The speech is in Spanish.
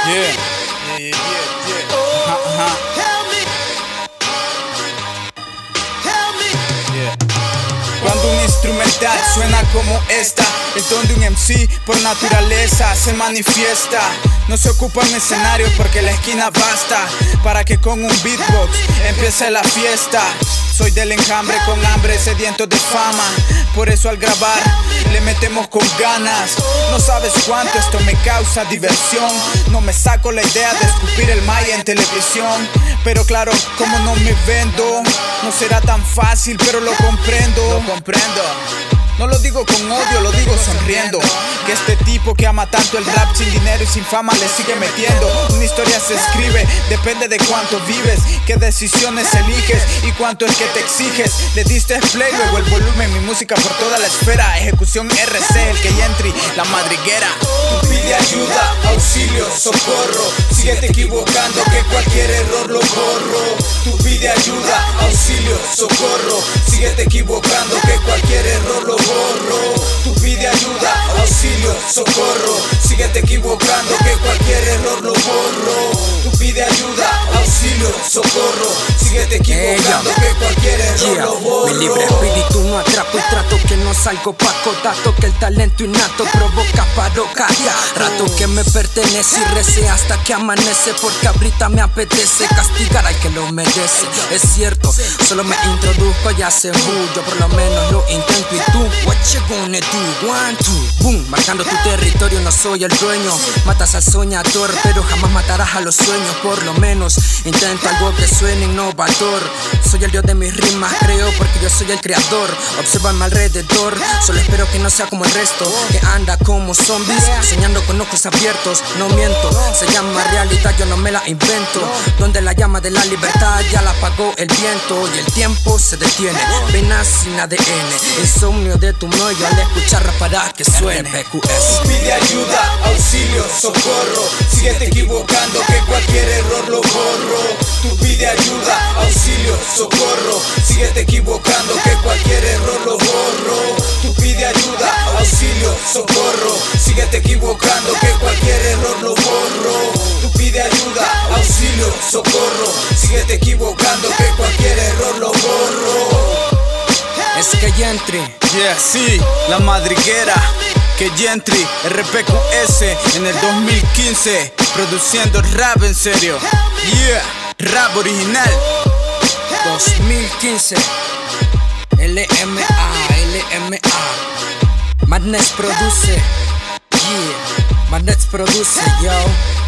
Cuando un instrumental suena como esta, el don de un MC por naturaleza se manifiesta. No se ocupa un escenario porque la esquina basta para que con un beatbox empiece la fiesta. Soy del enjambre con hambre, sediento de fama. Por eso al grabar le metemos con ganas. No sabes cuánto esto me causa diversión. No me saco la idea de escupir el maya en televisión. Pero claro, como no me vendo, no será tan fácil, pero lo comprendo. No lo digo con odio, lo digo sonriendo. Que este tipo que ama tanto el rap sin dinero y sin fama le sigue metiendo. Una historia se escribe, depende de cuánto vives, qué decisiones eliges y cuánto es que te exiges. Le diste play, luego el volumen, mi música por toda la esfera. Ejecución RC, el que ya entry, la madriguera. Tú pide ayuda, auxilio, socorro. Síguete equivocando que cualquier error lo borro. Tú pide ayuda, auxilio, socorro. Síguete equivocando que cualquier error lo borro. Tú pide ayuda, auxilio, socorro. Síguete equivocando que cualquier error lo borro. Tú pide ayuda, auxilio, socorro. Síguete equivocando que cualquier error lo borro. Mi libre espíritu no atrapo y trato que no salgo paco. Dato que el talento innato provoca parocadia. Rato que me pertenece y recé hasta que amanece. Porque ahorita me apetece castigar al que lo merece. Es cierto, solo me introduzco y hace yo por lo menos lo intento. Y tú, what you gonna do? 1, 2, boom. Marcando tu territorio, no soy el dueño. Matas al soñador, pero jamás matarás a los sueños. Por lo menos intento algo que suene innovador. Soy el dios de mis rimas, creo, porque yo soy el creador. Obsérvame alrededor, solo espero que no sea como el resto, que anda como zombies, soñando con ojos abiertos. No miento, se llama realidad, yo no me la invento. Donde la llama de la libertad ya la apagó el viento y el tiempo se detiene. Venas sin ADN, insomnio de tu medio al escuchar para que suene. RPQS. Pide ayuda, auxilio, socorro. Síguete equivocando que cualquier error lo borro. Tú pide ayuda, auxilio, socorro. Síguete equivocando que cualquier error lo borro. Tú pide ayuda, auxilio, socorro. Síguete equivocando que cualquier error lo borro. Tú pide ayuda, auxilio, socorro. Síguete equivocando que cualquier error lo borro. Es que Gentry, sí, la madriguera. Que Gentry, RPQS en el 2015, produciendo rap en serio. Rap original. 2015. LMA. Madness produce. Madness produce, yo.